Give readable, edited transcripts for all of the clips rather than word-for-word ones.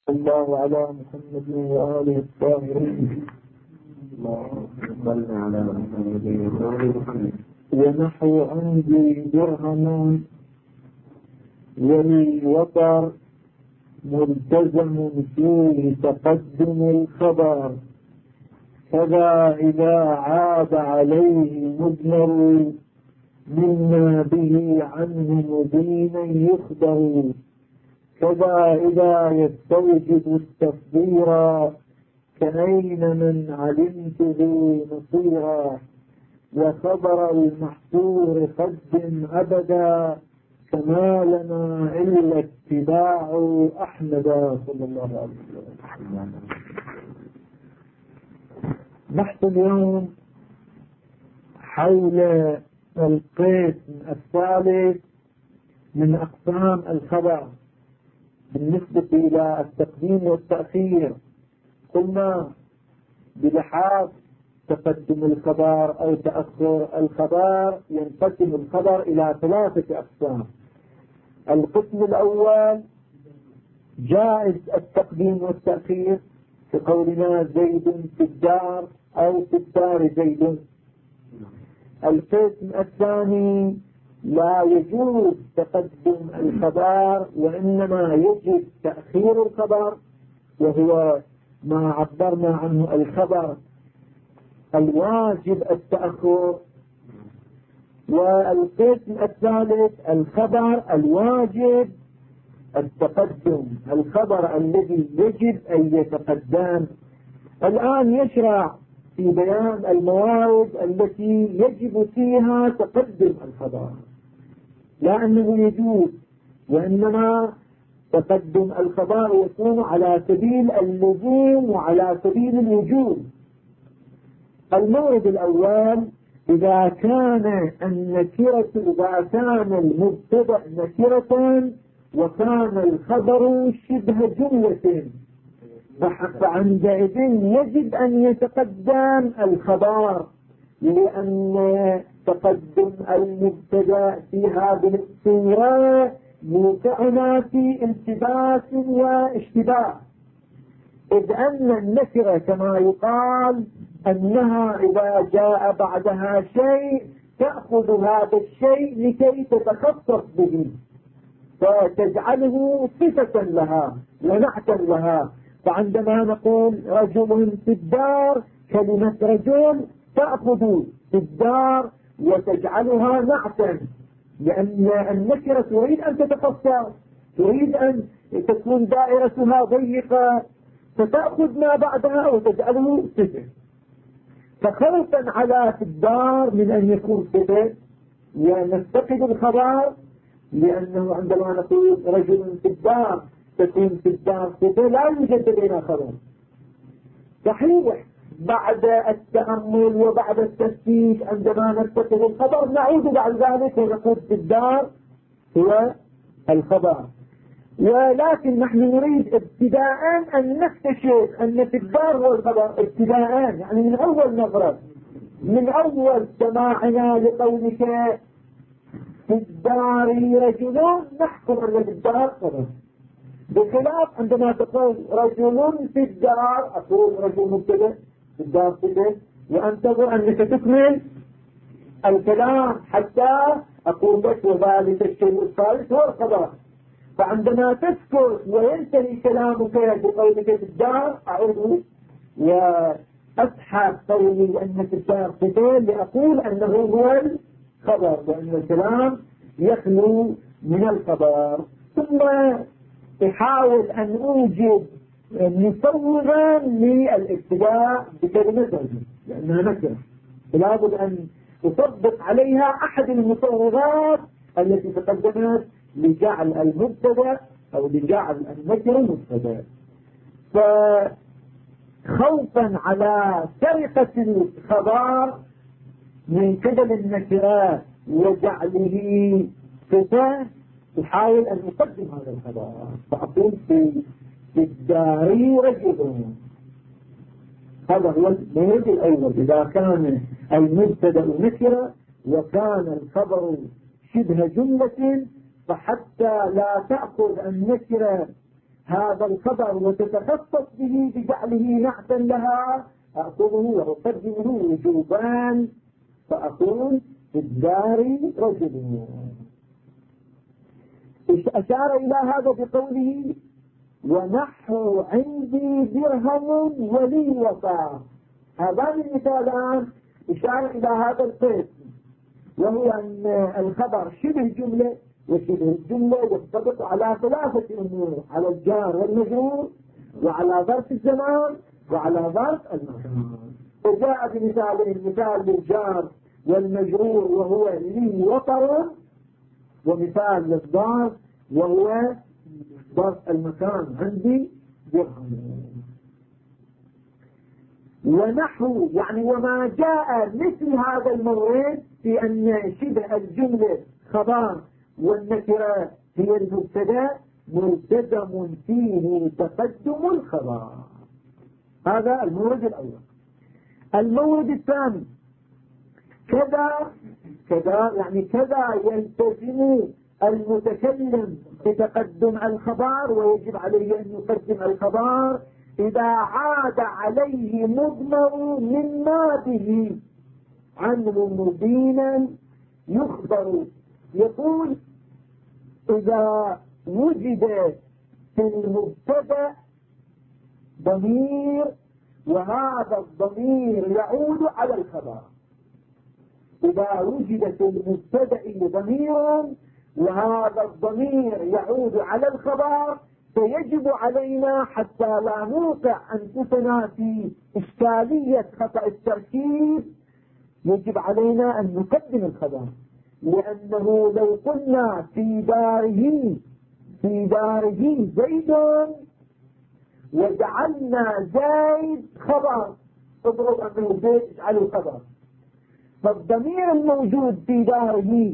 الله على محمد وآله الطاهرين. اللهم صل على محمد وآل محمد. ونحو عندي درهم والوتر ملتزم فيه تقدم الخبر، كذا إذا عاد عليه مضمر مما به عنه مبينا يخبر، كذا إذا يستوجب التصدير كأين من علمته نصيرا، وخبر المحصور قدم أبدا كما لنا إلا اتباع أحمد صلى الله عليه وسلم. بحث اليوم حول القسم الثالث من أقسام الخبر بالنسبة إلى التقديم والتأخير. قلنا بلحاظ تقدم الخبر أو تأخر الخبر ينقسم الخبر إلى 3 أقسام. القسم الأول جائز التقديم والتأخير، كقولنا زيد في الدار أو في الدار زيد. القسم الثاني لا يجوز تقدم الخبر وإنما يجب تأخير الخبر، وهو ما عبرنا عنه الخبر الواجب التأخر. والقسم الثالث الخبر الواجب التقدم، الخبر الذي يجب أن يتقدم. الآن يشرع في بيان الموارد التي يجب فيها تقدم الخبر، لا أنه يجوز، وإنما تقدم الخبر يكون على سبيل اللزوم وعلى سبيل الوجوب. المورد الأول إذا كان المبتدأ نكرة وكان الخبر شبه جملة، فعندئذ يجب أن يتقدم الخبر، لأن تقدم المبتدأ في هذه الصورة يوقعنا في التباس واشتباه، إذ أن النكرة كما يقال أنها إذا جاء بعدها شيء تأخذ هذا الشيء لكي تتخصص به فتجعله صفة لها ونعتا لها. فعندما نقول رجل في الدار، كلمة رجل تأخذ في الدار وتجعلها نعتا، لأن النكرة تريد أن تتخصص، تريد أن تكون دائرتها ضيقة، فتأخذ ما بعدها وتجعله صفة. فخوفا على في الدار من أن يكون صفة ونفتقد الخبر، لأنه عندما نقول رجل في الدار تكون في الدار صفة لا يوجد لدينا خبر. صحيح بعد التأمل وبعد التفتيش عندما نفتقد الخبر نعود بعد ذلك ونقول في الدار هو الخبر، ولكن نحن نريد ابتداء أن نكتشف أن في الدار هو الخبر ابتداء، يعني من أول نظرة، من أول سماعنا لقولك في الدار رجل نحكم أن في الدار خبر، بخلاف عندما تقول رجل في الدار أقول رجل مبتدأ في الدار صفة، وأنتظر أنك تكمل الكلام حتى أقول لك وذلك الشيء الثالث هو الخبر. فعندما تسكت وينتهي كلامك بقولك في الدار أعود وأسحب قولي أن في الدار صفة لأقول أنه هو الخبر، لأن الكلام يخلو من الخبر. ثم احاول أن أوجد مصورا للابتداء بكلمة رجل لأنها نكرة، فلابد أن أطبق عليها أحد المصورات التي تقدمت لجعل المبتدأ أو لجعل النكرة مبتدأ. فخوفا على سرقة الخبر من قبل النكرات وجعله صفة يحاول أن يقدم هذا الخبر، فأقول في الدار رجل. هذا هو المورد الأول إذا كان المبتدأ نكرة وكان الخبر شبه جملة، فحتى لا تأخذ النكرة هذا الخبر وتتخصص به بجعله نعتا لها أأخذه وأقدمه وجوبان، فأقول في الدار رجل. أشار إلى هذا بقوله ونحو عندي درهم ولي وفاء. هذان المثالان إشارة إلى هذا القسم، وهو أن الخبر شبه جملة، وشبه الجملة يطبق على ثلاثة أمور: على الجار والمجرور، وعلى ظرف الزمان، وعلى ظرف المكان. وجاء بمثالين: مثال للجار والمجرور وهو لي وطر، ومثال للظرف وهو ظرف المكان عندي درهم. ونحو يعني وما جاء مثل هذا المورد في أن شبه الجملة خبر والنكرة هي المبتدا ملتزم فيه تقدم الخبر. هذا المورد الأول. المورد الثاني كذا يعني كذا يلتزم المتكلم بتقدم الخبر، ويجب عليه أن يقدم الخبر إذا عاد عليه مضمر مما به عنه مبينا يخبر. يقول إذا وجد في المبتدا ضمير وهذا الضمير يعود على الخبر، إذا وجد في المبتدا ضمير وهذا الضمير يعود على الخبر، فيجب علينا حتى لا نوقع أنفسنا في إشكالية خطأ التركيب، يجب علينا أن نقدم الخبر، لأنه لو قلنا في داره زيد وجعلنا زيد خبر، اضرب أنه زيد اجعله خبر، فالضمير الموجود في داره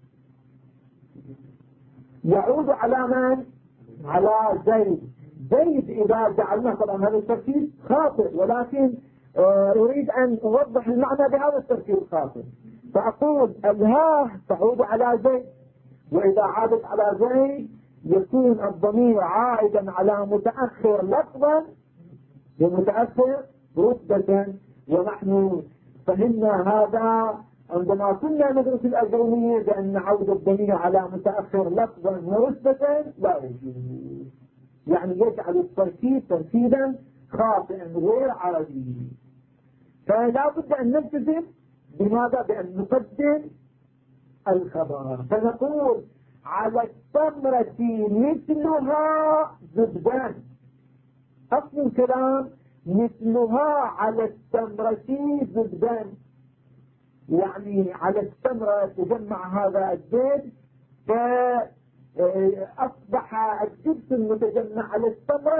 يعود على من؟ على زيد. زيد إذا جعلناه، طبعا هذا التركيب خاطئ، ولكن أريد أن أوضح المعنى بهذا التركيب الخاطئ، فأقول الهاء تعود على زيد، وإذا عادت على زيد يكون الضمير عائدا على متأخر لفظا ومتأخر رتبة. ونحن فهمنا هذا عندما كنا ندرس الأجرومية بأن عود الضمير على متأخر لفظا ورتبة لا يجوز، يعني يجعل التركيب تركيبا خاطئا غير عادي. فلا بد أن نلتزم بماذا؟ بأن نقدم الخبر، فنقول على التمرة مثلها زبدان. أصل الكلام مثلها على التمرة زبدان، يعني على التمرة تجمع هذا الزيت فأصبح الزبد المتجمع على التمرة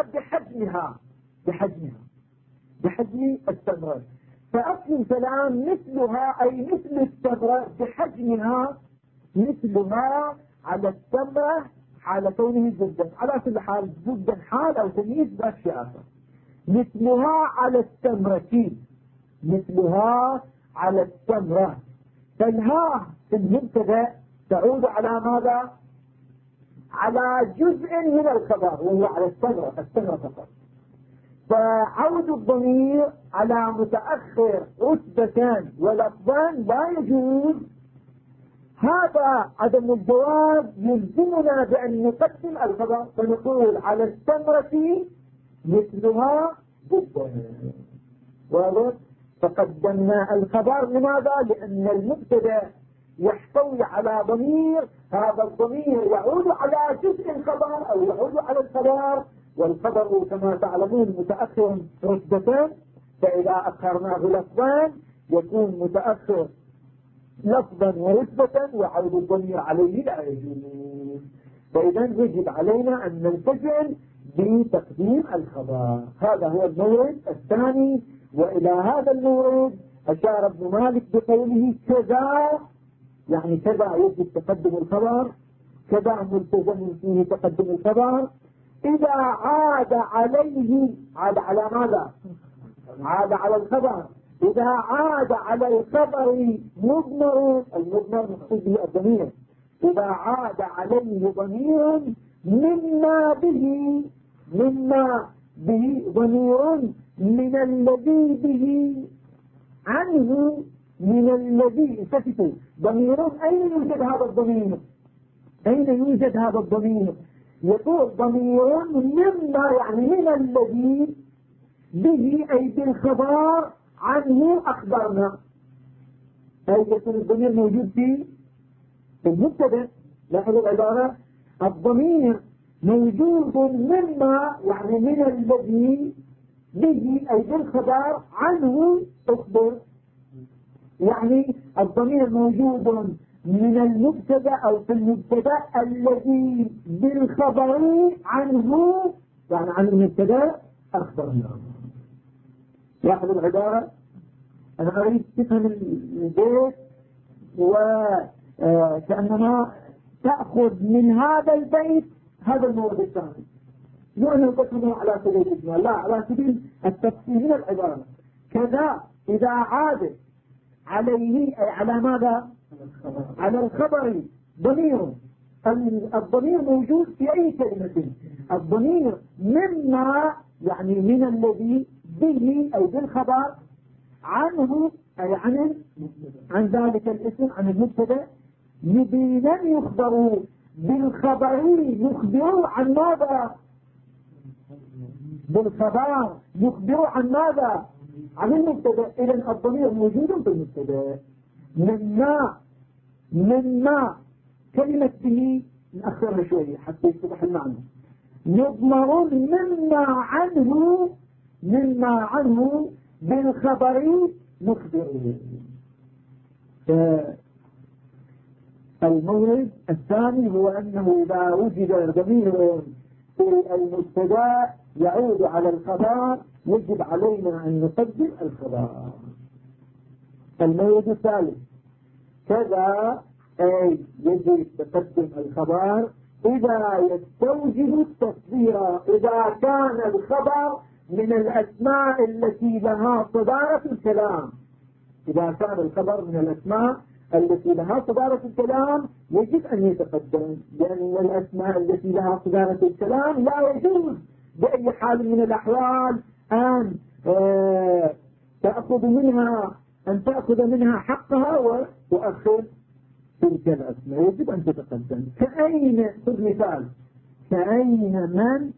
بحجم التمرة. فأصل الكلام مثلها أي مثل التمرة بحجمها، مثلها على التمرة حال كونه زبدا. على كل حال زبدا حال أو تمييز بأشياء آخر. مثلها على التمرة، مثلها على التمرة، فالها في المبتدا تعود على ماذا؟ على جزء من الخبر وهو على التمرة فقط. فعود الضمير على متأخر رتبة ولفظا لا يجوز. هذا عدم الجواز يلزمنا بأن نقدم الخبر، فنقول على التمرة مثلها جدا. واضح؟ فقدمنا الخبر. لماذا؟ لأن المبتدا يحتوي على ضمير، هذا الضمير يعود على جزء الخبر أو يعود على الخبر، والخبر كما تعلمون متأخر رتبة، فإذا أخرناه لفظا يكون متأخر لفظا ورتبة، وعود الضمير عليه لا يجوز. فإذا يجب علينا أن نلتزم بتقديم الخبر. هذا هو المورد الثاني. وإلى هذا المورد أشار ابن مالك بقوله كذا، يعني كذا يجب تقدم الخبر، كذا ملتزم فيه تقدم الخبر إذا عاد عليه. عاد على ماذا؟ عاد على الخبر. إذا عاد على الخبر مضمر، المضمر مقصود به الضمير، إذا عاد عليه ضمير مما به مما به ضمير من الذي به عنه من الذي التفتوا ضمير أين يوجد هذا الضمير؟ أين يوجد هذا الضمير؟ يقول ضمير مما يعني من الذي به أي بالخبر عنه أخبرنا. أي يكون الضمير موجود في المبتدأ. لاحظوا العبارة الضمير موجود مما يعني من الذي به أي بالخبر عنه أخبر. يعني الضمير موجود من المبتدا أو في المبتدا الذي بالخبر عنه يعني عن المبتدا أخبرنا. لاحظوا العبارة. أنا أريد تفهم البيت وكأنما تأخذ من هذا البيت هذا المورد الثاني. مو أنه تفهمه على سبيل الإجمال، لا، على سبيل التفسير من العبارة. كذا إذا عاد عليه أي على ماذا؟ على الخبر ضمير. الضمير موجود في أي كلمة. الضمير مما يعني من الذي به أي بالخبر عنه أي عن ذلك الاسم عن المبتدا يبينا يخبروا بالخبر يخبروا عن ماذا؟ بالخبر يخبروا عن ماذا؟ عن المبتدا. إذن الضمير موجود في المبتدا. مما كلمة به نأخرها شوية حتى يتضح المعنى. يضمر مما عنه بالخبر مخبره. المورد الثاني هو أنه إذا وجد ضمير في المبتدا يعود على الخبر يجب علينا أن نقدم الخبر. المورد الثالث كذا أي يجب تقدم الخبر إذا يستوجب التصدير. إذا كان الخبر من الأسماء التي لها صدارة الكلام. إذا كان الخبر من الأسماء التي لها صدارة الكلام يجب أن يتقدم، لأن الأسماء التي لها صدارة الكلام لا يجوز بأي حال من الأحوال أن تأخذ منها حقها وتؤخر تلك الأسماء. يجب أن تتقدم. كأين خذ مثال كأين من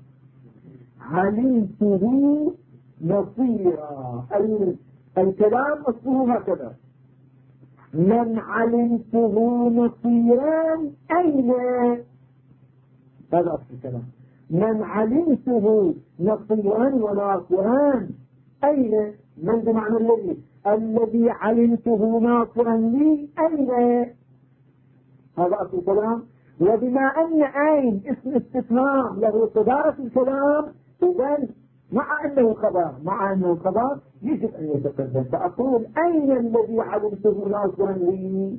علمته نصيرا. الكلام أصله هكذا من علمته نصيرا أين. هذا أصل الكلام. من علمته نصيرا وناصرا أين. من بمعنى الذي علمته ناصرا لي أين. هذا أصل الكلام. وبما أن أين اسم استفهام له صدارة الكلام إذن مع أنه خبر يجب أن يتقدم. فأقول أين الذي علمته ناصرا لي.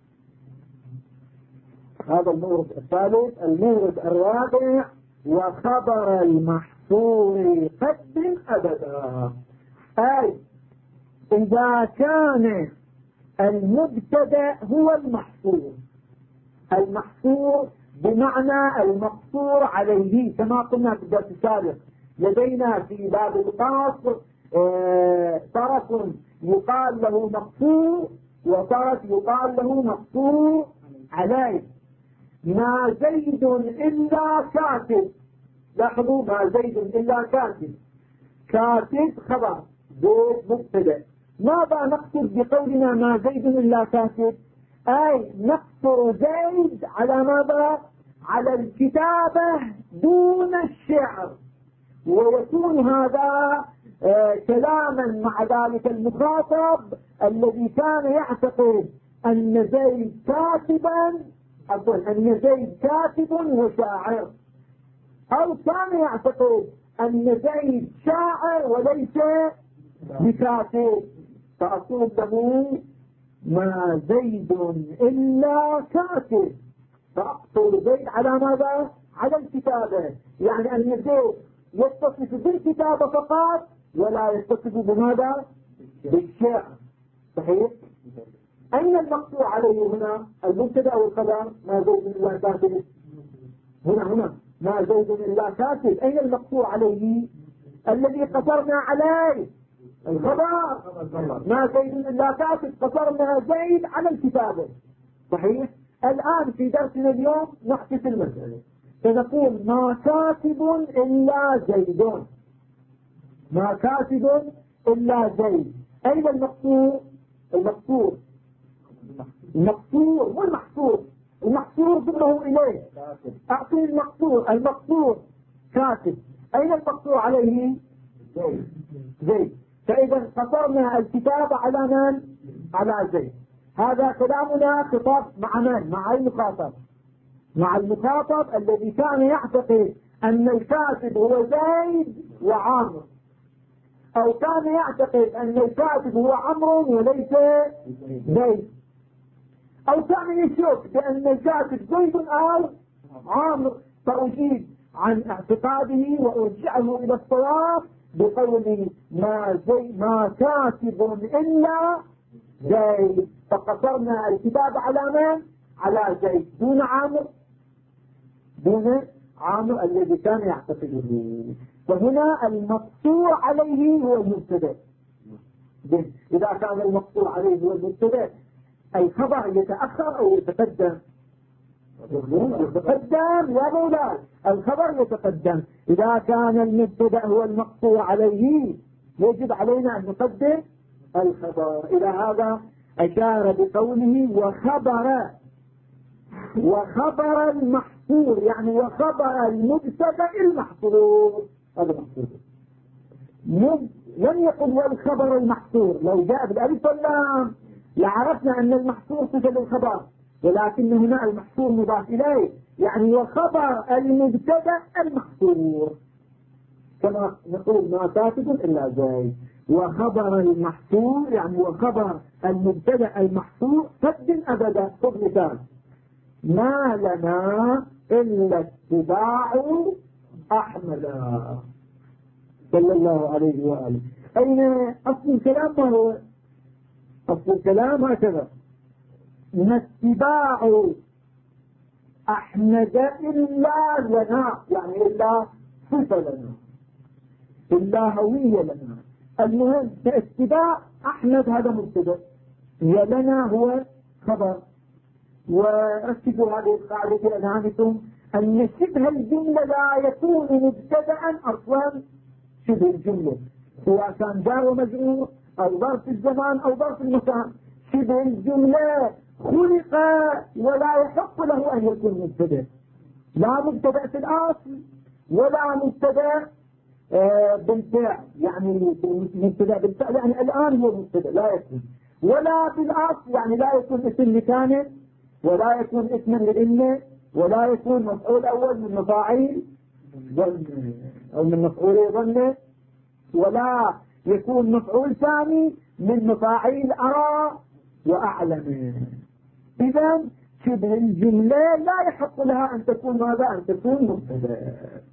هذا المورد الثالث. المورد الرابع وخبر المحصور قدم أبدا. أي إذا كان المبتدا هو المحصور بمعنى المقصور عليه كما قلنا في الدرس السابق. لدينا في باب القصر طرف يقال له مقصور وطرف يقال له مقصور عليه. ما زيد إلا كاتب. لاحظوا ما زيد إلا كاتب. كاتب خبر زيد مبتدا. ماذا نقصد بقولنا ما زيد إلا كاتب؟ أي نقصر زيد على ماذا؟ على الكتابة دون الشعر. ويكون هذا كلاما مع ذلك المخاطب الذي كان يعتقد أن زيد كاتب وشاعر، أو كان يعتقد أن زيد شاعر وليس بكاتب. فأقول له ما زيد إلا كاتب. فأقصر زيد على ماذا؟ على الكتابة. يعني أن زيد يتصف بالكتابة فقط ولا يتصف بماذا؟ بالشعر. صحيح؟ أين المقصور عليه هنا؟ المبتدا أو الخبر؟ ما زيد إلا كاتب. هنا ما زيد إلا كاتب. أين المقصور عليه؟ الذي قصرنا عليه الخبر. ما زيد إلا كاتب، قصرنا زيد على الكتابة. صحيح. الآن في درسنا اليوم نحدث المسألة، فنقول ما كاتب إلا زيد، ما كاتب إلا زيد. أين المقصور؟ المقصور مو المحصور. المحصور ضمه إليه. أعطي المقصور. المقصور كاتب. أين المقصور عليه؟ زيد. فإذا قصرنا الكتاب على من؟ على زيد. هذا كلامنا خطاب مع من؟ مع المخاطب. مع المخاطب الذي كان يعتقد أن الكاتب هو زيد وعامر، أو كان يعتقد أن الكاتب هو عمرو وليس زيد، أو كان يشك بأن الكاتب زيد أو عامر. فأجيب عن اعتقاده وأرجعه إلى الصواب بقول ما كاتب إلا زيد. فقصرنا الكتاب على من؟ على زيد دون عامر الذي كان يعتقده. فهنا المقصور عليه هو المبتدأ. إذا كان المقصور عليه هو المبتدأ، الخبر يتأخر أو يتقدم؟ يتقدم يا مولاي، الخبر يتقدم. إذا كان المبتدأ هو المقصور عليه يجب علينا أن نقدم الخبر. إلى هذا أشار بقوله وخبر المحصور، يعني وخبر المبتدأ المحصور. هذا محصور. لم يقل والخبر المحصور. لو جاء بالألف واللام لعرفنا أن المحصور صفة للخبر، ولكن هنا المحصور مضاف إليه، يعني وخبر المبتدأ المحصور. كما نقول ما كاتب إلا زيد. وخبر المحصور يعني وخبر المبتدأ المحصور سد أبدا. خذ مثال: ما لنا إلا اتباع أحمد صلى الله عليه وآله. أين أصل الكلام؟ ما هو أصل الكلام؟ هكذا: ما اتباع أحمد إلا لنا، يعني إلا صفة لنا، إلا هوية لنا. المهم اتباع أحمد هذا مبتدأ، ولنا هو خبر. وركزوا هذه القاعدة في أذهانكم أن شبه الجملة لا يكون مبتدأ أصلا. شبه الجملة سواء كان جار ومجرور أو ظرف الزمان أو ظرف المكان، شبه الجملة خلق ولا يحق له أن يكون مبتدأ. لا مبتدأ في الأصل ولا مبتدأ بالفعل، يعني مبتدأ بالفعل يعني الآن هو مبتدأ لا يكون، ولا بالأصل يعني لا يكون اسم مكان، ولا يكون اسما للإنة، ولا يكون مفعول أول من مفاعيل أو من مفعول ظن، ولا يكون مفعول ثاني من مفاعيل أرى وأعلم. إذا شبه الجملة لا يحق لها أن تكون ماذا؟ أن تكون مبتدأ.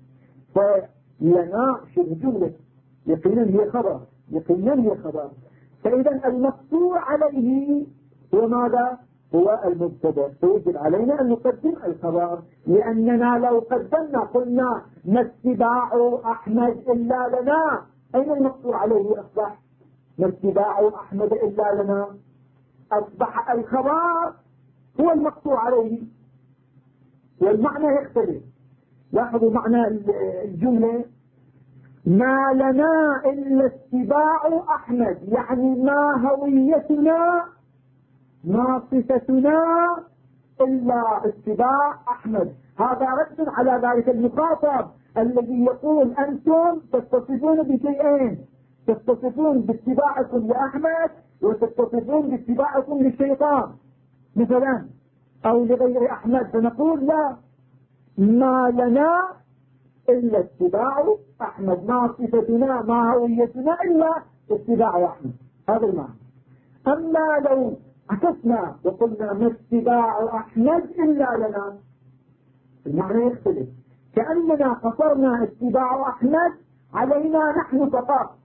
فلنا شبه جملة يقينا هي خبر، يقينا هي خبر. فإذا المقصور عليه هو ماذا؟ هو المبتدأ. فيجب علينا أن نقدم الخبر، لأننا لو قدمنا قلنا ما اتباع أحمد إلا لنا، أين المقصور عليه أصبح؟ ما اتباع أحمد إلا لنا، أصبح الخبر هو المقصور عليه، والمعنى يختلف. لاحظوا معنى الجملة: ما لنا إلا اتباع أحمد، يعني ما هويتنا ما صفتنا إلا اتباع أحمد. هذا رد على ذلك المخاطب الذي يقول أنتم تتصفون بشيئين، تتصفون باتباعكم لأحمد وتتصفون باتباعكم للشيطان مثلا أو لغير أحمد. فنقول لا، ما لنا إلا اتباع أحمد، ما صفتنا ما هويتنا إلا اتباع أحمد. هذا المعنى. أما لو عكسنا وقلنا ما اتباع أحمد إلا لنا، المعنى يختلف، كأننا قصرنا اتباع أحمد علينا نحن فقط،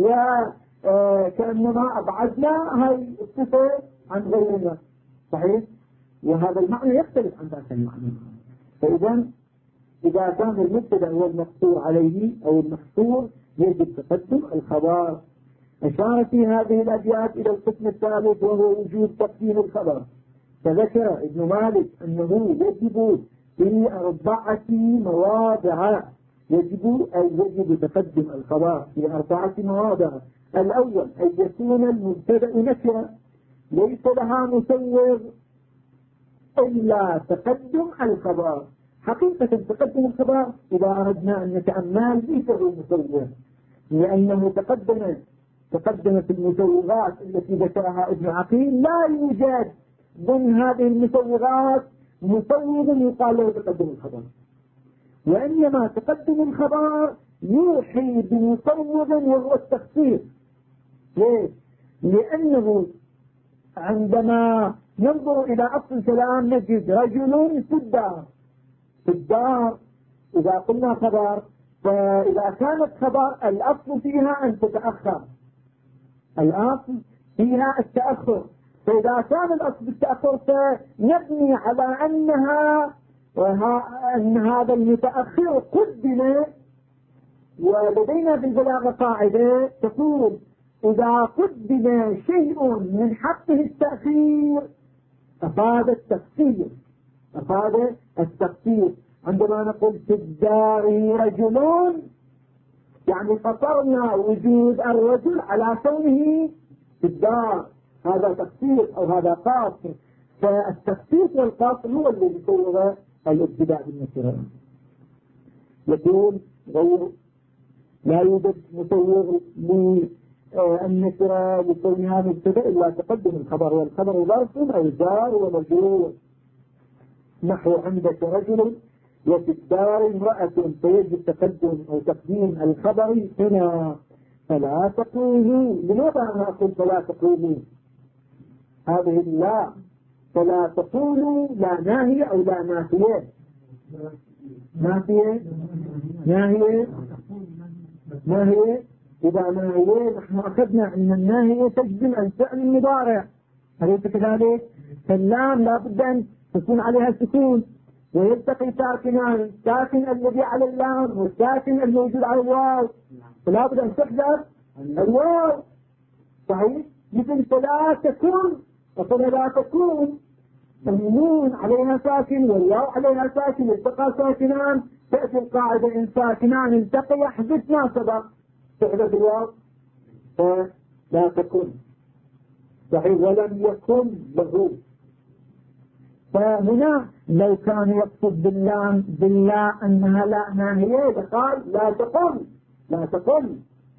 وكأننا أبعدنا هاي الصفة عن غيرنا. صحيح؟ وهذا المعنى يختلف عن ذاك المعنى. فإذا إذا كان المبتدأ هو المقصور عليه أو المحصور يجب تقدم الخبر. أشار في هذه الأبيات إلى القسم الثالث وهو وجود تقديم الخبر. فذكر ابن مالك أنه يجب في 4 مواضع يجب تقدم الخبر في 4 مواضع. الأول أن يكون المبتدأ نكرة ليس لها مسوغ إلا تقدم الخبر. حقيقة تقدم الخبر إذا أردنا أن نتأمل ليس له مسوغ، لأنه تقدم في المسوغات التي ذكرها ابن عقيل لا يوجد ضمن هذه المسوغات مسوغ يقال له تقدم الخبر، وإنما تقدم الخبر يوحي بمسوغ وهو التخصيص. ليش؟ لأنه عندما ننظر إلى أصل الكلام نجد رجل في الدار إذا قلنا خبر، فإذا كانت خبر الأصل فيها أن تتأخر، الأصل فيها التأخر، فإذا كان الأصل التأخر فنبني على أن هذا المتأخر قدم. ولدينا في البلاغة قاعدة تقول إذا قدم شيء من حقه التأخير أفاد التقصير. عندما نقول في الدار رجل يعني قصرنا وجود الرجل على كونه في الدار، هذا تقصير أو هذا قاصر. فالتقصير والقاصر هو الذي صور الابتداء بالنكرة. يقول لا يوجد مسوغ للنكرة لكونها مبتدأ إلا تقدم الخبر، والخبر ظرف أو جار ومجرور. نحو عندك رجل وفي الدار امرأة، فيجب تقدم أو تقديم الخبر هنا. فلا تقولوا، لماذا أنا أقول فلا تقولوا؟ هذه لا، فلا تقولوا لا ناهية أو لا نافية. ناهية إذا ناهية نحن أخذنا أن الناهية تجزم الفعل المضارع، أليس كذلك؟ فاللام لا بد أن تكون عليها سكون ويلتقي ساكنان، الساكن الذي على اللام والساكن الموجود على الواو، فلا بد أن تحذف الواو. صحيح؟ مثل فلا تكون، فلا تكون النون عليها ساكن والواو عليها ساكن، التقى ساكنان، تأتي القاعدة إن ساكنان التقي يحذف ما سبق، تحذف الواو فلا تكون. صحيح؟ ولم يكن له. فهنا لو كان يقصد بالله أنها لا ناهية لقال لا تقل.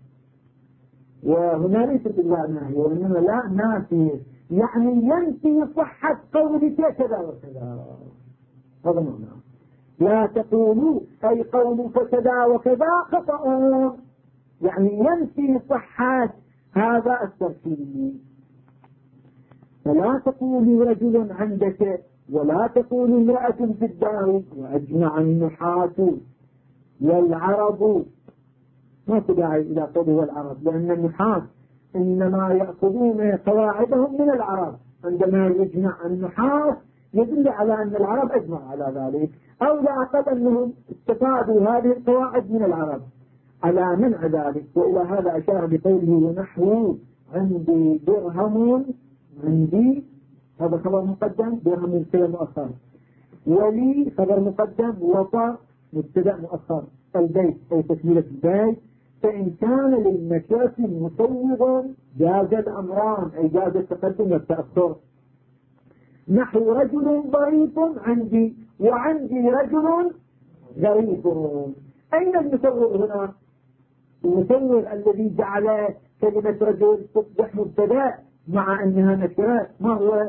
وهنا ليست بالله ناهية وإنما لا نافية، يعني ينفي صحة قولك كذا وكذا. هذا معنى لا تقولوا أي قولك كذا وكذا خطأ، يعني ينفي صحة هذا التركيب. فلا تقولوا رجل عندك ولا تقولوا امرأة في الدار. وأجمع النحاة والعرب، ما تدعي إلى قوله العرب، لأن النحاة إنما يأخذون قواعدهم من العرب. عندما يجمع النحاة يدل على أن العرب أجمع على ذلك، أو لا أقل أنهم استفادوا هذه القواعد من العرب على منع ذلك. وإلى هذا أشار بقوله ونحو عندي درهم، عندي هذا خبر مقدم، درهم مبتدأ مؤخر، ولي خبر مقدم، وطا مبتدأ مؤخر. البيت أي تكملة البيت. فإن كان للنكرة مسوغ جاز الأمران، أي جاز التقدم والتأخر. نحو رجل ضعيف عندي وعندي رجل ظريف. أين المسوغ هنا؟ المسوغ الذي جعل كلمة رجل تصبح مبتدأ مع أنها نكرة ما هو؟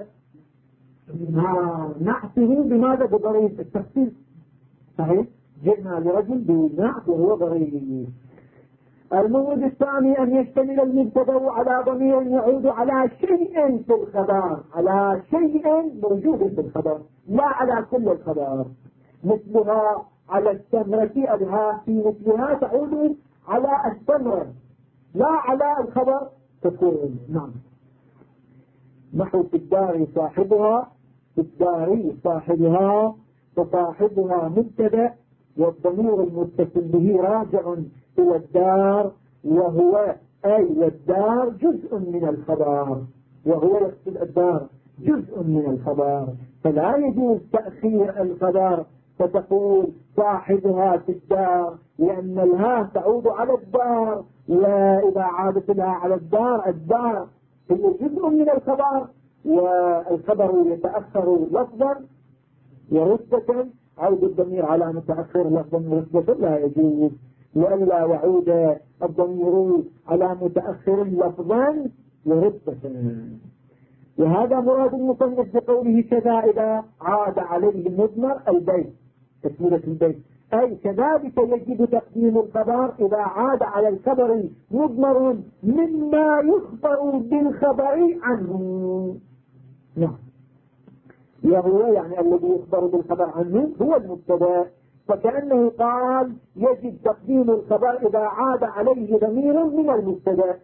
نعته بماذا؟ بضريف، التخصيص. صحيح؟ جئنا لرجل بنعت وهو ضريف. الموجود الثاني أن يشتمل المبتدأ على ضمير يعود على شيء في الخبر، على شيء موجود في الخبر لا على كل الخبر. مثلها على التمرة، أدها في مثلها تعود على التمرة لا على الخبر تكون. نعم. نحو في الدار صاحبها، في الدار صاحبها، فصاحبها مبتدأ والضمير المتصل به راجع إلى الدار، وهو أي والدار جزء من الخبر، وهو يقصد الدار جزء من الخبر، فلا يجوز تأخير الخبر فتقول صاحبها في الدار، لأن الها تعود على الدار، وإذا عادت لها على الدار، الدار هي جزء من الخبر، والخبر يتأخر لفظا ورتبة. عود الضمير على متأخر لفظا ورتبة لا يجوز، لئلا يعود الضمير على متأخر لفظا ورتبة. وهذا مراد المصنف بقوله كذا إذا عاد عليه المضمر البيت، تكملة البيت، أي كذلك يجب تقديم الخبر إذا عاد على الخبر مضمر مما يخبر بالخبر عنه. نعم، وهو يعني الذي يخبر بالخبر عنه هو المبتدا، فكأنه قال يجب تقديم الخبر إذا عاد عليه ضمير من المبتدا.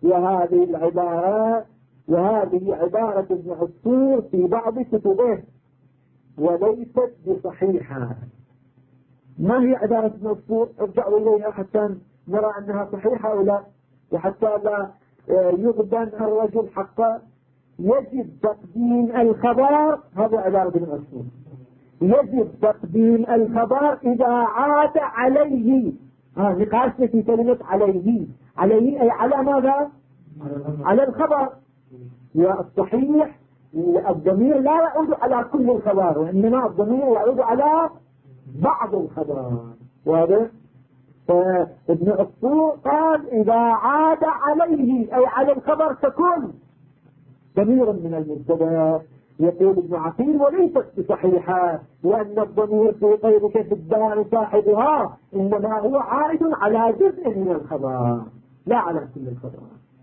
وهذه عبارة ابن عصفور في بعض كتبه وليست بصحيحة. ما هي عبارة ابن عصفور؟ ارجعوا إليها حتى نرى أنها صحيحة أو لا، وحتى لا يغبن الرجل حقا. يجب تقديم الخبر، هذا عبارة ابن عصفور، يجب تقديم الخبر إذا عاد عليه. نقاشنا في كلمة عليه، عليه أي على ماذا؟ على الخبر. والصحيح الضمير لا يعود على كل الخبر، وإنما الضمير يعود على بعض الخبر. واضح؟ فابن عصفور قال إذا عاد عليه أي على الخبر تكون ضمير من المبتدا. يقول ابن عقيل وليست بصحيحة، لأن الضمير في قيدك في الدار صاحبها إنما هو عائد على جزء من الخبر لا على كل الخبر،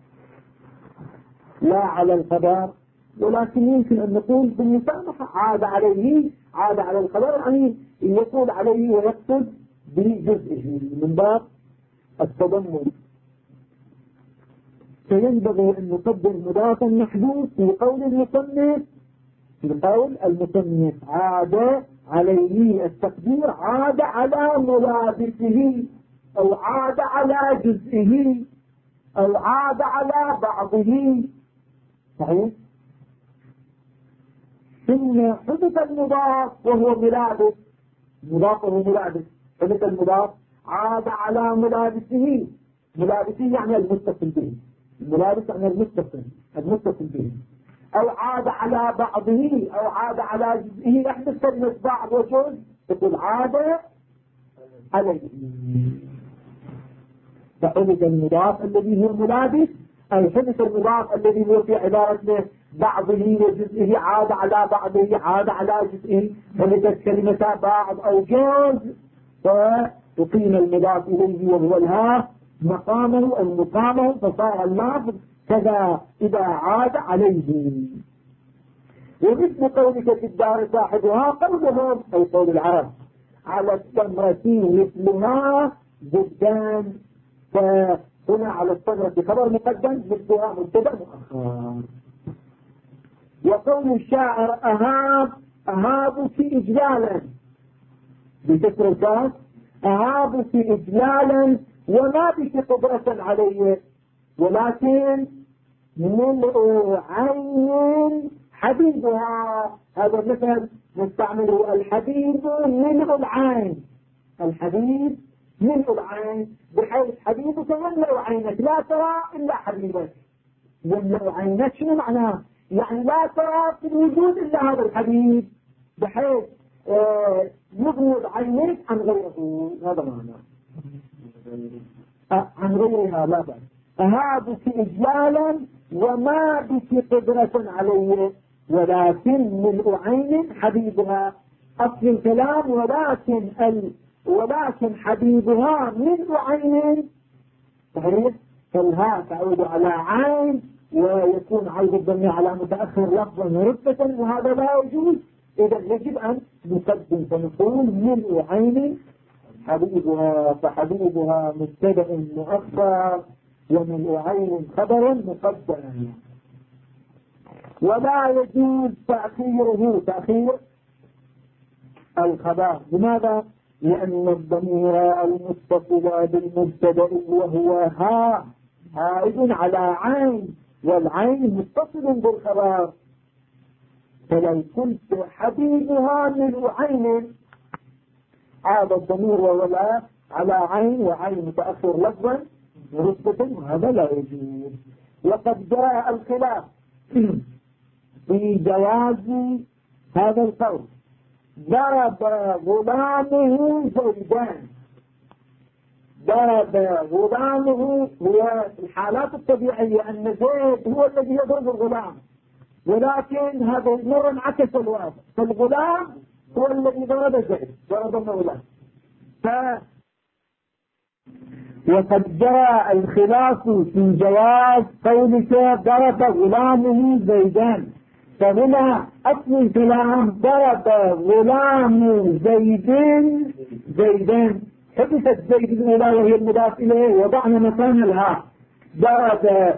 لا على الخبر. ولكن يمكن أن نقول بالمسامحة عاد عليه، عاد على الخبر، يعني يقول عليه ويقصد بجزئه من باب التضمن. فينبغي أن نقدر مضافا محذوف في قول المصنف، في قول المصنف عاد عليه، التقدير عاد على ملابسه أو عاد على جزئه أو عاد على بعضه. صحيح؟ ثم حدث المضاف وهو ملابس، مضاف وهو ملابس، حدث المضاف عاد على ملابسه، ملابسه يعني المتصل به، الملابس يعني المتصل به، أو عاد على بعضه أو عاد على جزئه. يحدث كلمة بعض وجزء تقول عاد عليه، فحدث المضاف الذي هو ملابس، أي حدث المضاف الذي هو في عبارة بعضه وجزئه، عاد على بعضه عاد على جزئه، حدثت كلمة بعض أو جزء، فأقيم المضاف إليه وهو الها مقامه المقامه، فصار اللفظ كذا إذا عاد عليه. ومثل قولك في الدار صاحبها قولهم أي قول العرب على التمرة مثلها جدان، فهنا على التمرة خبر مقدم مثلها مبتدا مؤخر. وقول الشاعر أهابك إجلالا بكسر الكاف، أهابك إجلالا وما بك قدرة علي، ولكن ملء عين حبيبها. هذا مثل نستعمله الحبيب ملء العين، الحبيب ملء العين، بحيث حبيبك يملأ عينك لا ترى إلا حبيبك. يملأ عينك شنو معناه؟ يعني لا ترى في الوجود إلا هذا الحبيب، بحيث يغمض عينيك عن غيره. هذا معناه عن غيرها لا بأس. أهابك إجلالا وما بك قدرة عليه، ولكن ملء عين حبيبها. أصل الكلام ولكن حبيبها ملء عين. صحيح؟ فالها تعود على عين ويكون عود الضمير على متأخر لفظا ورتبة، وهذا لا يجوز. إذا يجب أن نقدم فنقول ملء عين حبيبها، فحبيبها مبتدأ مؤخر وملء عين خبر مقدم. ولا يجوز تأخير الخبر. لماذا؟ لأن الضمير المتصل بالمبتدأ وهو ها عائد على عين، والعين متصل بالخبر. فلو قلت حبيبها من عين عاد الضمير ولا على عين، وعين متأخر لفظا ورتبة، هذا لا يجوز. وقد جاء الخلاف في جواز هذا القول. ضرب غلامه زيدان. ضرب غلامه هو الحالات الطبيعية أن زيد هو الذي يضرب الغلام، ولكن هذا المرة انعكس الوضع، فالغلام هو الذي ضرب زيد، ضرب مولاه. وقد جاء الخلاف في جواز قولك ضرب غلامه زيدان، فهنا أصل الكلام ضرب غلام زيدين زيدان، حدثت زيد الأولى وهي المضاف إليه، وضعنا مكان الهاء. ضرب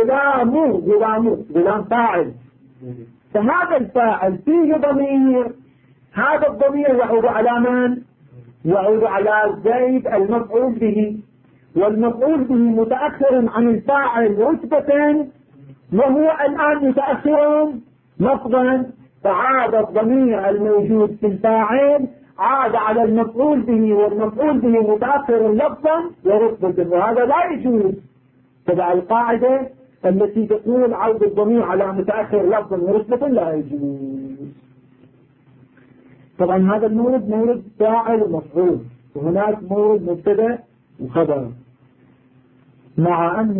غلام فاعل، فهذا الفاعل فيه ضمير، هذا الضمير يعود على من؟ يعود على زيد المفعول به، والمفعول به متأخر عن الفاعل رتبة، وهو الآن متأخر لفظا، فعاد الضمير الموجود في الفاعل عاد على المفعول به، والمفعول به متأخر لفظا ورتبة، وهذا لا يجوز. تبع القاعدة التي تقول عود الضمير على متأخر لفظا ورتبة لا يجوز. طبعا هذا المورد مورد فاعل ومفعول، وهناك مورد مبتدأ وخبر، مع أن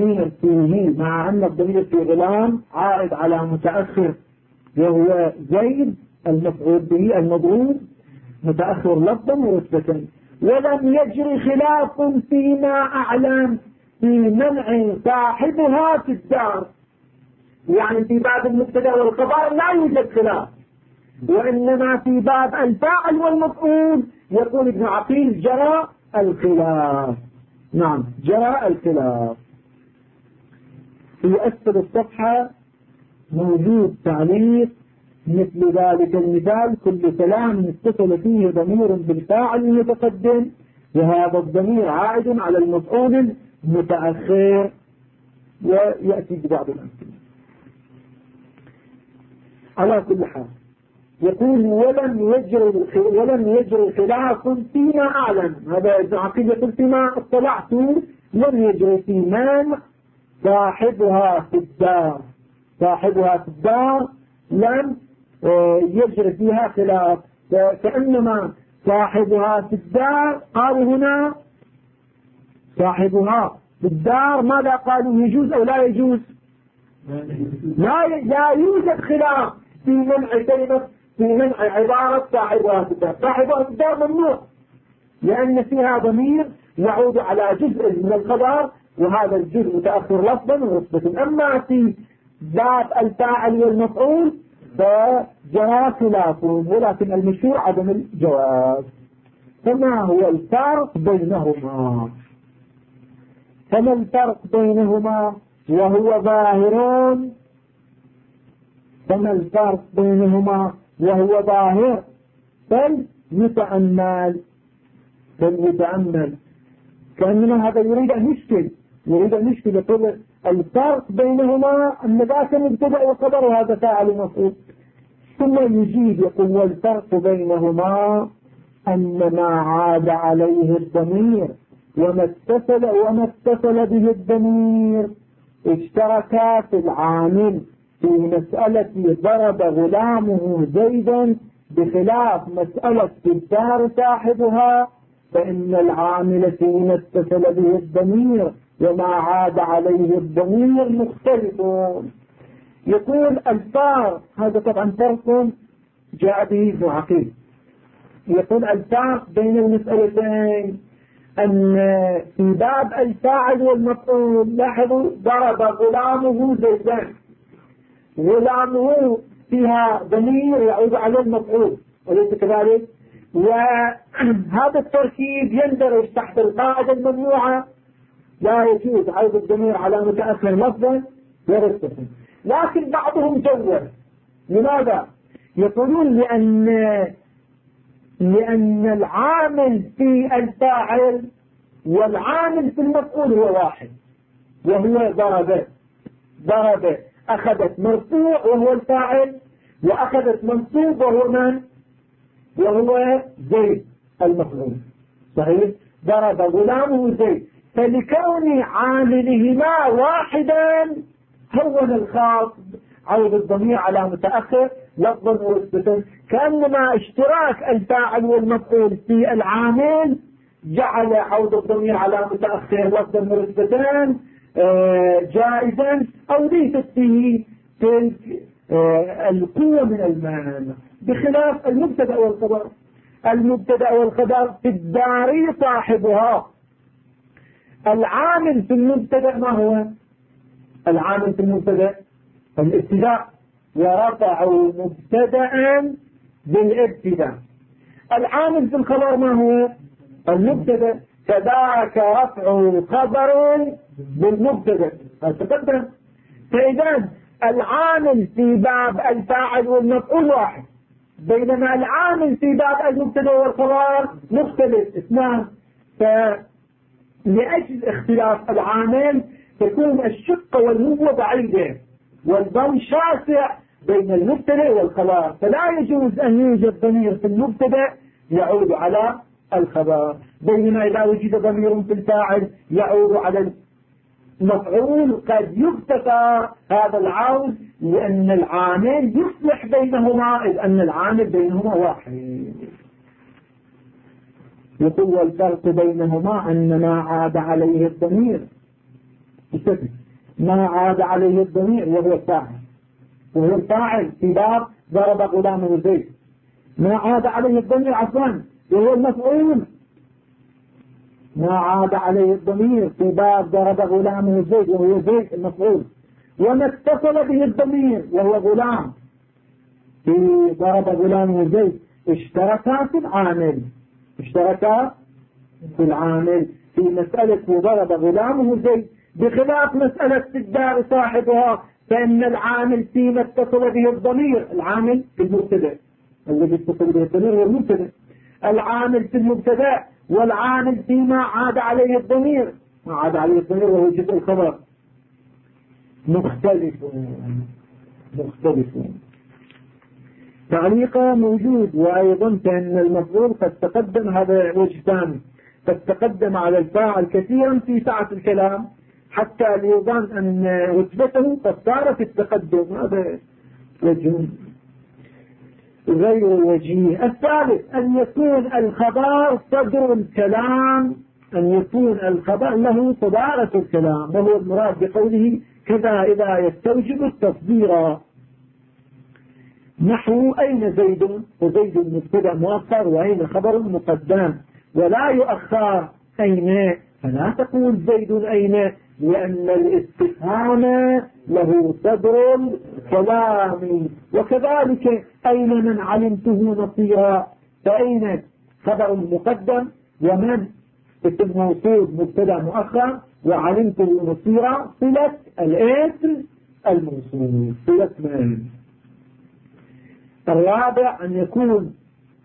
الضمير في غلام عائد على متأخر وهو زيد المفعول به المضروب متأخر لفظا ورتبة. ولم يجري خلاف فيما أعلم في منع صاحبها في الدار، يعني في باب المبتدأ والخبر لا يوجد خلاف، وإنما في باب الفاعل والمفعول يقول ابن عقيل جرى الخلاف. نعم جرى الخلاف. في أسفل الصفحة موجود تعليق مثل ذلك المثال: كل كلام اتصل فيه ضمير بالفاعل المتقدم، وهذا الضمير عائد على المفعول المتأخر. ويأتي ببعض الأمثلة. على كل حال يقول ولم يجري خلاف فيما أعلم، هذا ابن عقيل يقول فيما اطلعت لم يجري في من صاحبها في الدار، صاحبها في الدار لم يجري فيها خلاف، كأنما صاحبها في الدار قالوا هنا صاحبها في الدار ماذا قالوا؟ يجوز أو لا يجوز؟ لا يوجد خلاف في منع كلمة، في منع عبارة صاحبها في الدار. صاحبها في الدار ممنوع، لأن فيها ضمير يعود على جزء من الخبر، وهذا الجزء متأخر لفظا ورتبة. أما في باب الفاعل والمفعول فجرى خلاف، ولكن المشهور عدم الجواز. فما هو الفرق بينهما؟ فما الفرق بينهما وهو ظاهر؟ فما الفرق بينهما وهو ظاهر؟ فليتأمل كأننا هذا يريد أن يشكل يقول الفرق بينهما أن ذاك مبتدأ وخبر وهذا فاعل ومفعول، ثم يجيب يقول والفرق بينهما أن ما عاد عليه الضمير وما اتصل به الضمير اشتركا في العامل في مسألة ضرب غلامه زيدا، بخلاف مسألة الدار صاحبها، فإن العامل فيما اتصل به الضمير وما عاد عليه الضمير مختلفون. يقول الفارق، هذا طبعا فرق جاء به ابن عقيل، يقول الفارق بين المسألتين أن في باب الفاعل والمفعول لاحظوا ضرب غلامه زيدان، غلامه فيها ضمير يعود على المفعول وليس كذلك، وهذا التركيب يندرج تحت القاعدة الممنوعة لا يجوز عود الضمير على متأخر لفظا ورتبة. لكن بعضهم جوز. لماذا؟ يقولون لأن لأن العامل في الفاعل والعامل في المفعول هو واحد، وهو ضرب أخذت مرفوع وهو الفاعل، وأخذت منصوب وهو من؟ وهو زيد المفعول. صحيح؟ ضرب غلامه زيد. فلكون عاملهما واحدا هون الخاطب عود الضمير على متأخر لفظا ونسبة، كأنما اشتراك الفاعل والمفعول في العامل جعل عود الضمير على متأخر لفظا ونسبة جائزا، أو ليست فيه تلك القوة من المعنى، بخلاف المبتدأ والخبر. المبتدأ والخبر في الدار صاحبها. العامل في المبتدأ ما هو؟ العامل في المبتدأ الابتداء، ورفعوا مبتدأ بالابتداء. العامل في الخبر ما هو؟ المبتدأ، فذاك رفع خبر بالمبتدأ تقدم. فإذا العامل في باب الفاعل والمفعول واحد، بينما العامل في باب المبتدأ والخبر مختلف اثنان. فلأجل اختلاف العامل تكون الشقة والنبوة بعيدة والضم شاسع بين المبتدأ والخبر، فلا يجوز أن يوجد ضمير في المبتدأ يعود على الخبر، بينما إذا وجد ضمير في الفاعل يعود على المفعول قد يختفى هذا العود، لأن العامل يصلح بينهما، إذ أن العامل بينهما واحد. يقول الفرق بينهما أن ما عاد عليه الضمير، ما عاد عليه الضمير وهو الفاعل، وهو الفاعل في باب ضرب غلامه زيد. ما عاد عليه الضمير عفوا وهو المفعول، ما عاد عليه الضمير في باب ضرب غلامه زيد وهو زيد المفعول. وما اتصل به الضمير وهو غلام في ضرب غلامه زيد اشتركا في العامل، اشتركا في العامل في مسألة ضرب غلامه زيد، بخلاف مسألة الدار صاحبها، فإن العامل فيما اتصل به الضمير، العامل في المبتدأ الذي اتصل به الضمير هو المبتدأ، العامل في المبتدأ والعامل فيما عاد عليه الضمير، ما عاد عليه الضمير وهو جزء الخبر مختلفون. تعليقه موجود. وأيضا فإن المفعول قد تقدم، هذا وجه ثاني، قد تقدم على الفاعل كثيرا في سعة الكلام حتى ليظن أن رتبته قد صارت التقدم، هذا وجه غير وجيه. الثالث أن يكون الخبر صدر الكلام، أن يكون الخبر له صدارة الكلام، وهو المراد بقوله كذا إذا يستوجب التصدير. نحو أين زيد، وزيد مبتدأ مؤخر وأين خبر مقدم، ولا يؤخر أين، فلا تقول زيد أين، لأن الاستفهام له صدر الكلام. وكذلك أين من علمته نصيرا، فأين خبر مقدم، ومن اسم موصول مبتدأ مؤخر، وعلمته نصيرا صلة الاسم الموصول، صلة من. الرابع أن يكون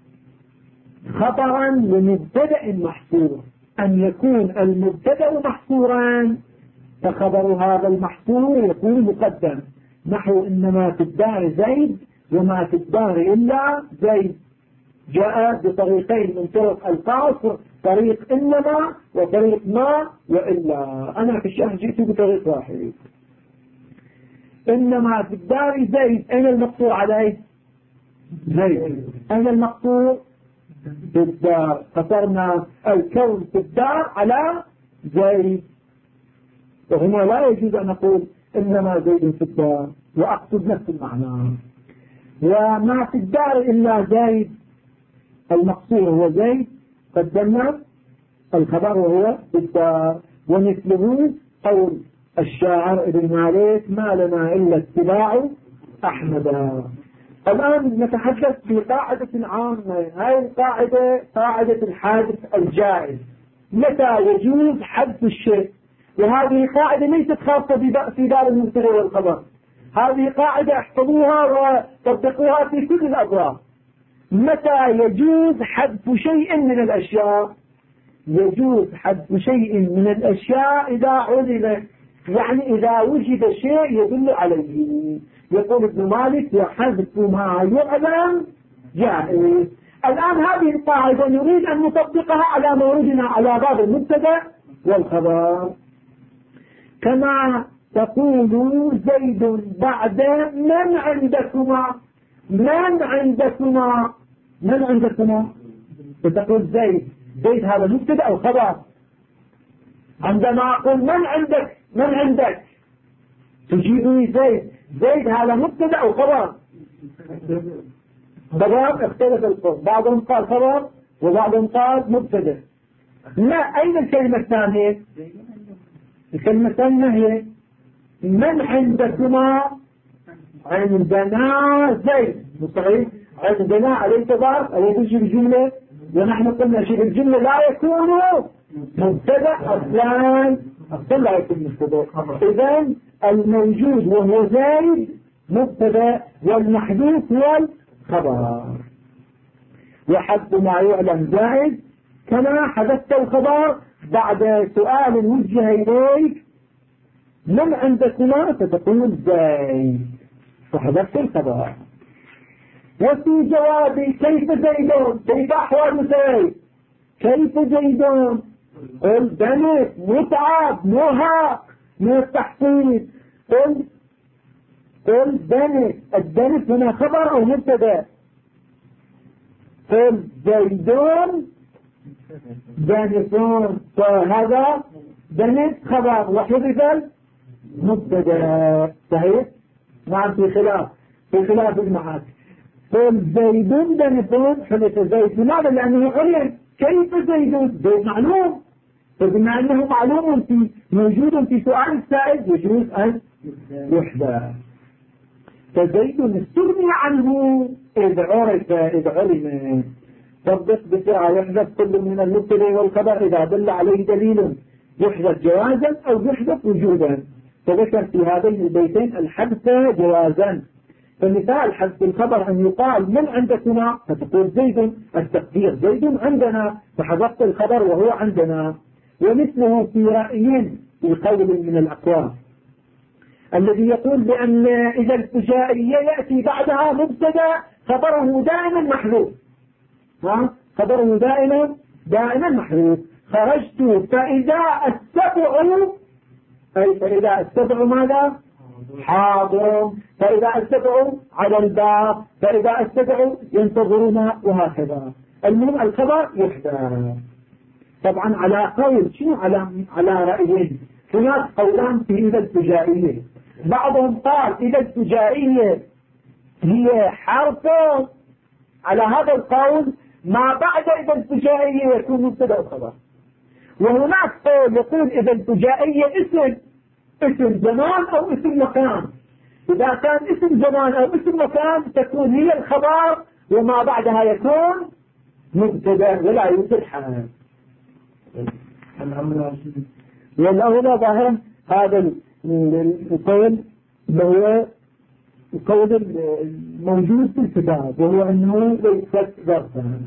خبرا لمبتدأ محصور، أن يكون المبتدأ محصورا فخبر هذا المحصور يكون مقدم. نحو إنما في الدار زيد وما في الدار إلا زيد، جاء بطريقين من طرق القصر، طريق إنما وطريق ما وإلا. أنا في الشهر جئت بطريق واحد. إنما في الدار زيد، أين المقصور عليه؟ زيد. أين المقصور؟ في الدار. قصرنا الكون في الدار على زيد، وهنا لا يجوز أن نقول إنما زيد في الدار وأقصد نفس المعنى. وما في الدار إلا زيد، المقصور هو زيد، قدمنا الخبر وهو في الدار. ومثله قول الشاعر ابن مالك ما لنا إلا اتباع أحمد. الآن نتحدث في قاعدة عامة، هذه القاعدة قاعدة الحادث الجائز، متى يجوز حذف الشيء. وهذه قاعدة ليست خاصة في دار المبتدأ والخبر، هذه قاعدة احفظوها وطبقوها في كل الأبواب. متى يجوز حذف شيء من الأشياء؟ يجوز حذف شيء من الأشياء إذا علم، يعني إذا وجد شيء يدل عليه. يقول ابن مالك وحذف ما يعلم جائز. الآن هذه القاعدة نريد أن نطبقها على موردنا على باب المبتدأ والخبر. كما تقول زيد بعد من عندكما، من عندكما، من عندكما، فتقول زيد، زيد هذا مبتدأ أو خبر. عندما أقول من عندك، من عندك، تجيبني زيد، زيد هذا مبتدأ أو خبر. خبر اختلف القول، بعضهم قال خبر وبعضهم قال مبتدأ. لا، أين الكلمة الثانية؟ الكلمة الثانية هي من عندكما، عندنا زيد، صحيح؟ عندنا عليه تبار، عليه تجي الجملة، ونحن قلنا شيء الجملة لا يكون مبتدأ أصلا لا يكون مبتدأ. إذن الموجود وهو زيد مبتدأ، والمحذوف هو الخبر. وحذف ما يعلم جائز، كما حذفت الخبر بعد سؤال وجه إليك من عندكما، فتقول زيد، فحذفت الخبر. وفي جوابي كيف زيدون، كيف أحوال زيد، كيف زيدون، قل دنس، متعب، مرهق من التحصيل، قل دنس. الدنس هنا خبر أو مبتدأ؟ قل زيدون دنسون، فهذا دنس خبر وحذف مبتدأ. صحيح؟ نعم، في خلاف المعاد. قل زيدون دنسون، حدث زيد. لماذا؟ لأنه علم. كيف زيدون؟ زيد معلوم، فبما أنه معلوم في موجود في سؤال السائل يجوز أن يحدث. فزيد استغني عنه إذ عرف، إذ علم. طبق بسرعة. يحدث كل من المبتدأ والخبر إذا دل عليه دليل، يحدث جوازا أو يحدث وجودا. فذكر في هذين البيتين الحذف جوازا. فمثال حذف الخبر أن يقال من عندكما، فتقول زيد، التقدير زيد عندنا، فحذفت الخبر وهو عندنا. ومثله في رأي في قول من الأقوال الذي يقول بأن إذا الفجائية يأتي بعدها مبتدأ خبره دائما محذوف، خبره دائما محذوف. خرجت فإذا السبع، أي فإذا السبع ماذا؟ حاضر، فإذا السبع على الباب، فإذا السبع ينتظرون، وهكذا. المهم الخبر يحدث. طبعا على قول شنو؟ على رأيين. هناك قولان في إذا الفجائية. بعضهم قال إذا الفجائية هي حرف، على هذا القول ما بعد إذا الفجائية يكون مبتدأ خبر. وهناك قول يقول إذا الفجائية اسم زمان أو اسم مكان. إذا كان اسم زمان أو اسم مكان تكون هي الخبر، وما بعدها يكون مبتدأ ولا يوجد حال. والأولى ظاهرا هذا القول هو القول الموجود في الكتاب، وهو أنه ليست ظرفا.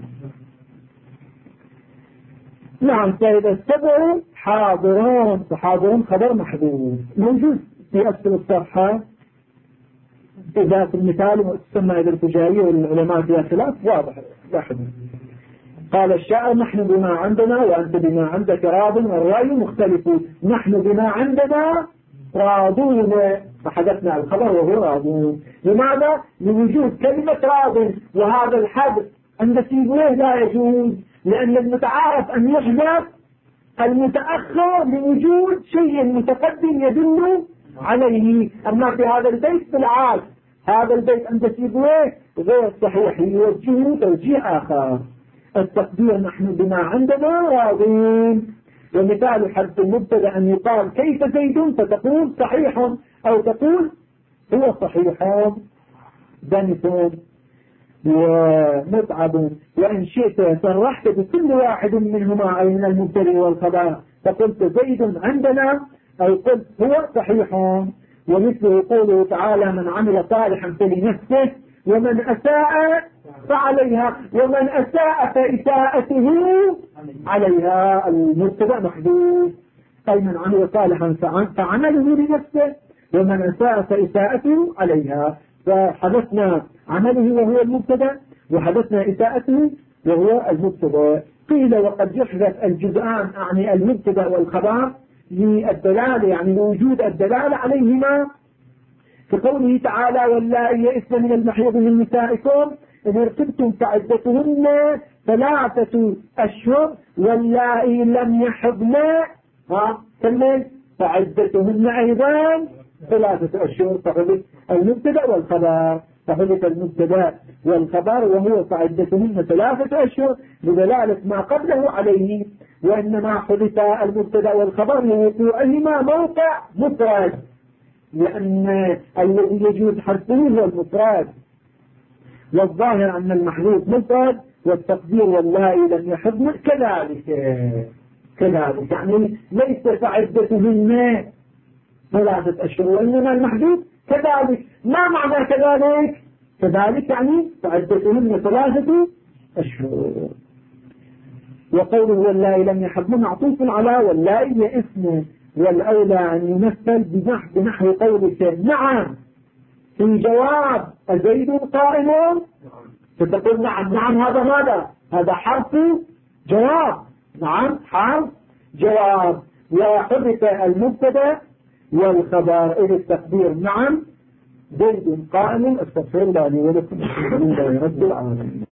نعم. فإذا السبع حاضرون، فحاضرون خبر محذوف موجود في أسفل الصفحة. إذا في المثال تسمى إذا الفجائية، والعلماء فيها خلاف واضح. قال الشاعر نحن بما عندنا وأنت بما عندك راض، والرأي مختلف. نحن بما عندنا راضون، فحدثنا الخبر وهو راضون. لماذا؟ لوجود كلمة راض، وهذا الحدث عند سيبويه لا يجوز، لأن المتعارف أن يحدث المتأخر لوجود شيء متقدم يدل عليه. أما في هذا البيت بالعكس، هذا البيت عند سيبويه غير صحيح، يوجهه توجيه آخر. التقدير نحن بما عندنا راضين. ومثال حذف المبتدأ أن يقال كيف زيد، فتقول صحيح، أو تقول هو صحيح دنس ومتعب. وإن شئت صرحت بكل واحد منهما، أي من المبتدأ والخبر، فقلت زيد عندنا، أو قلت هو صحيح. ومثله قوله تعالى من عمل صالحا فلنفسه ومن أساء فعليها، ومن أساء فإساءته عليها. المبتدأ محذوف. أي من عمل صالحا فعمله لنفسه، ومن أساء فإساءته عليها. فحدثنا عمله وهو المبتدأ، وحدثنا إساءته وهو المبتدأ. قيل وقد يحذف الجزءان يعني المبتدأ والخبر للدلالة، يعني لوجود الدلالة عليهما، كقوله تعالى واللائي يئسن من المحيض من نسائكم إن ارتبتم فعدتهن 3 أشهر واللائي لم يحضن فعدتهن أيضا 3 أشهر. فحدث المبتدأ والخبر، فحدث المبتدأ والخبر وهو فعدتهن 3 أشهر بدلالة ما قبله عليه، وإنما حدث المبتدأ والخبر لوقوعهما موقع مفرد، لأن الذي يجوز حذفه هو المفرد، والظاهر أن المحذوف مفرد، والتقدير واللائي لم يحضن كذلك يعني ليس فعدتهن 3 أشهر، وإنما المحذوف كذلك. ما معنى كذلك؟ كذلك يعني فعدتهن 3 أشهر. وقوله واللائي لم يحضن معطوف على واللائي يئسن، والأولى أن يمثل بنحو قولك نعم في جواب أزيد قائم، فتقول نعم هذا ماذا؟ هذا حرف جواب، نعم حرف جواب. وحدث المبتدا والخبر إلى التقدير نعم زيد قائم. استغفر الله لي ولكم الحمد لله رب العالمين.